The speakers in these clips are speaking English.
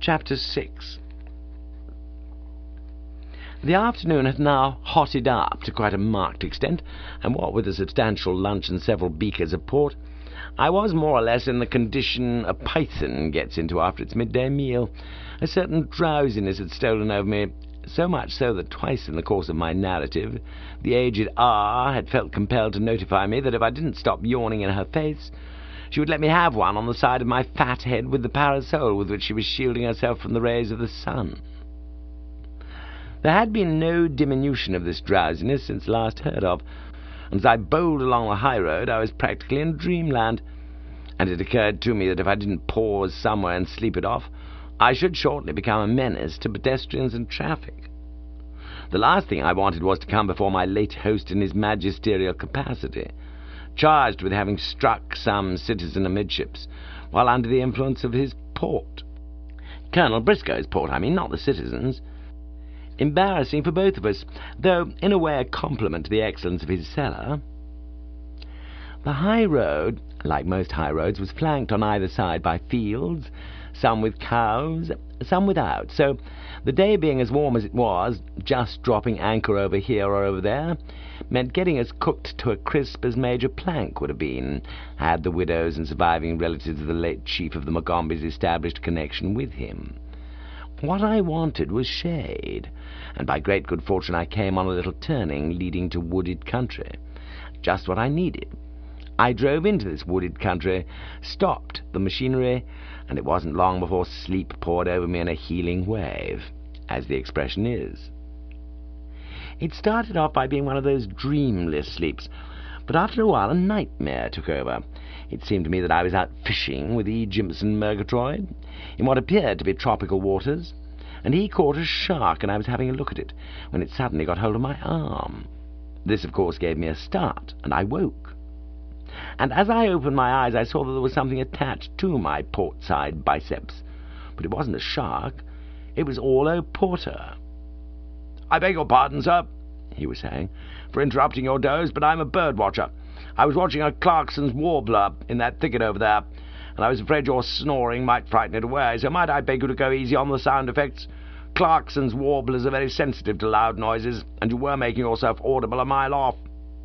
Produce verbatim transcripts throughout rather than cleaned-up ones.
Chapter six. The afternoon had now hotted up to quite a marked extent, and what with a substantial lunch and several beakers of port, I was more or less in the condition a python gets into after its midday meal. A certain drowsiness had stolen over me, so much so that twice in the course of my narrative the aged R had felt compelled to notify me that if I didn't stop yawning in her face, she would let me have one on the side of my fat head with the parasol with which she was shielding herself from the rays of the sun. There had been no diminution of this drowsiness since last heard of, and as I bowled along the high road I was practically in dreamland, and it occurred to me that if I didn't pause somewhere and sleep it off, I should shortly become a menace to pedestrians and traffic. The last thing I wanted was to come before my late host in his magisterial capacity, charged with having struck some citizen amidships while under the influence of his port. Colonel Briscoe's port, I mean, not the citizen's. Embarrassing for both of us, though in a way a compliment to the excellence of his cellar. The high road, like most high roads, was flanked on either side by fields, some with cows, some without, so the day being as warm as it was, just dropping anchor over here or over there, meant getting as cooked to a crisp as Major Plank would have been, had the widows and surviving relatives of the late chief of the Mogombys established connection with him. What I wanted was shade, and by great good fortune I came on a little turning leading to wooded country. Just what I needed. I drove into this wooded country, stopped the machinery, and it wasn't long before sleep poured over me in a healing wave, as the expression is. It started off by being one of those dreamless sleeps, but after a while a nightmare took over. It seemed to me that I was out fishing with E. Jimpson Murgatroyd in what appeared to be tropical waters, and he caught a shark, and I was having a look at it, when it suddenly got hold of my arm. This, of course, gave me a start, and I woke. And as I opened my eyes, I saw that there was something attached to my port-side biceps. But it wasn't a shark. It was Orlo Porter. "I beg your pardon, sir," he was saying, "for interrupting your doze, but I'm a bird-watcher. I was watching a Clarkson's warbler in that thicket over there, and I was afraid your snoring might frighten it away, so might I beg you to go easy on the sound effects? Clarkson's warblers are very sensitive to loud noises, and you were making yourself audible a mile off."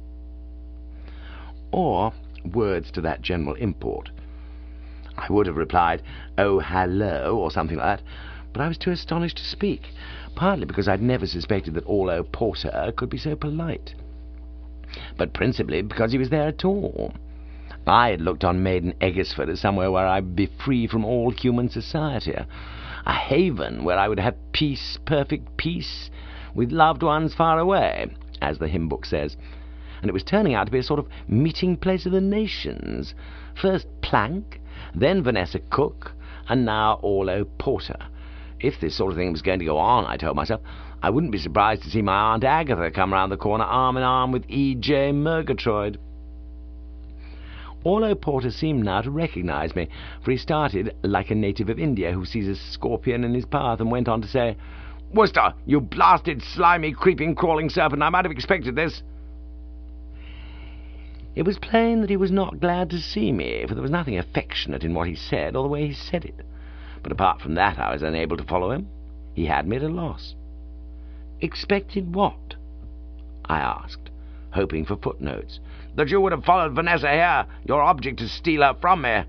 Or words to that general import. I would have replied, "Oh, hello," or something like that, but I was too astonished to speak, partly because I'd never suspected that Orlo Porter could be so polite, but principally because he was there at all. I had looked on Maiden Eggersford as somewhere where I would be free from all human society, a haven where I would have peace, perfect peace, with loved ones far away, as the hymn book says, and it was turning out to be a sort of meeting place of the nations. First Plank, then Vanessa Cook, and now Orlo Porter. If this sort of thing was going to go on, I told myself, I wouldn't be surprised to see my Aunt Agatha come round the corner arm in arm with E J Murgatroyd. Orlo Porter seemed now to recognize me, for he started like a native of India who sees a scorpion in his path, and went on to say, "Worcester, you blasted, slimy, creeping, crawling serpent, I might have expected this." It was plain that he was not glad to see me, for there was nothing affectionate in what he said or the way he said it. But apart from that I was unable to follow him. He had me at a loss. "Expected what?" I asked, hoping for footnotes. "That you would have followed Vanessa here. Your object is to steal her from me."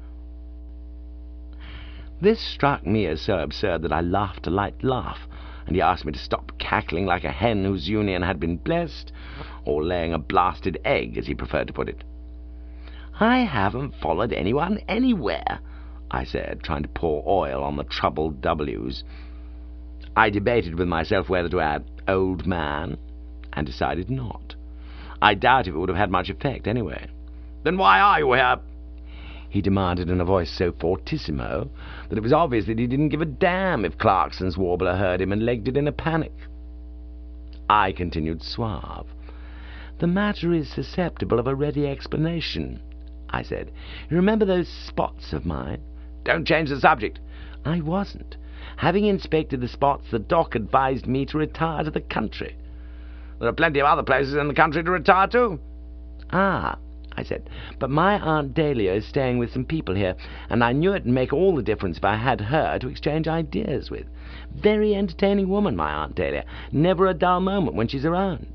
This struck me as so absurd that I laughed a light laugh, and he asked me to stop cackling like a hen whose union had been blessed, or laying a blasted egg, as he preferred to put it. "I haven't followed anyone anywhere," I said, trying to pour oil on the troubled W's. I debated with myself whether to add "old man," and decided not. I doubt if it would have had much effect anyway. "Then why are you here?" he demanded in a voice so fortissimo that it was obvious that he didn't give a damn if Clarkson's warbler heard him and legged it in a panic. I continued suave. "The matter is susceptible of a ready explanation," I said. "You remember those spots of mine?" "Don't change the subject." "I wasn't. Having inspected the spots, the doc advised me to retire to the country." "There are plenty of other places in the country to retire to." "Ah," I said, "but my Aunt Dahlia is staying with some people here, and I knew it'd make all the difference if I had her to exchange ideas with. Very entertaining woman, my Aunt Dahlia. Never a dull moment when she's around."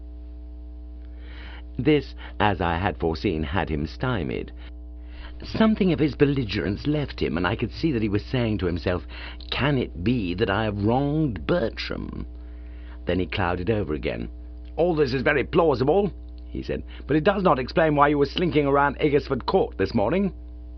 This, as I had foreseen, had him stymied. Something of his belligerence left him, and I could see that he was saying to himself, "Can it be that I have wronged Bertram?" Then he clouded over again. "All this is very plausible," he said, "but it does not explain why you were slinking around Eggersford Court this morning."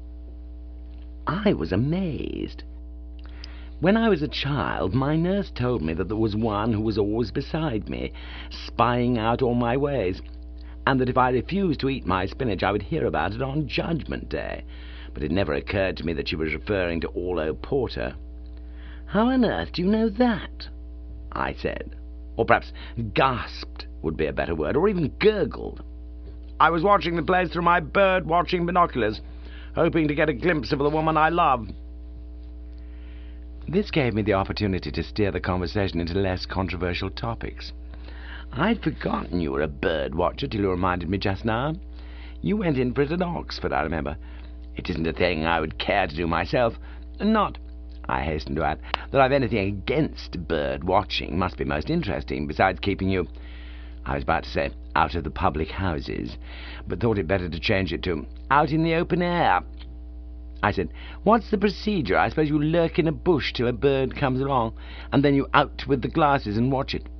I was amazed. When I was a child, my nurse told me that there was one who was always beside me, spying out all my ways, and that if I refused to eat my spinach I would hear about it on Judgment Day, but it never occurred to me that she was referring to Orlo Porter. "How on earth do you know that?" I said, or perhaps gasped would be a better word, or even gurgled. "I was watching the place through my bird-watching binoculars, hoping to get a glimpse of the woman I love." This gave me the opportunity to steer the conversation into less controversial topics. "I'd forgotten you were a bird-watcher till you reminded me just now. You went in for it at Oxford, I remember. It isn't a thing I would care to do myself. Not, I hasten to add, that I've anything against bird-watching. Must be most interesting, besides keeping you, I was about to say, out of the public houses, but thought it better to change it to out in the open air." I said, "What's the procedure? I suppose you lurk in a bush till a bird comes along, and then you out with the glasses and watch it."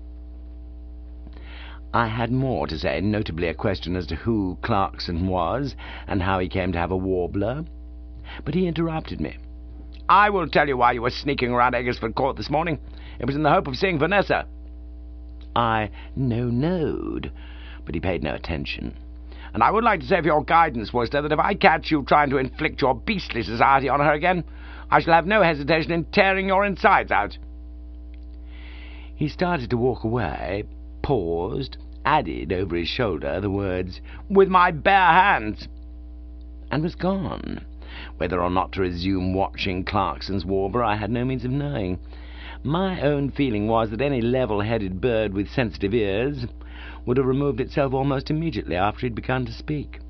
I had more to say, notably a question as to who Clarkson was, and how he came to have a warbler, but he interrupted me. "I will tell you why you were sneaking around Eggersford Court this morning. It was in the hope of seeing Vanessa." I no-noed, but he paid no attention. "And I would like to say for your guidance, Worcester, that if I catch you trying to inflict your beastly society on her again, I shall have no hesitation in tearing your insides out." He started to walk away, paused, added over his shoulder the words, "with my bare hands," and was gone. Whether or not to resume watching Clarkson's warbler I had no means of knowing. My own feeling was that any level-headed bird with sensitive ears would have removed itself almost immediately after he'd begun to speak.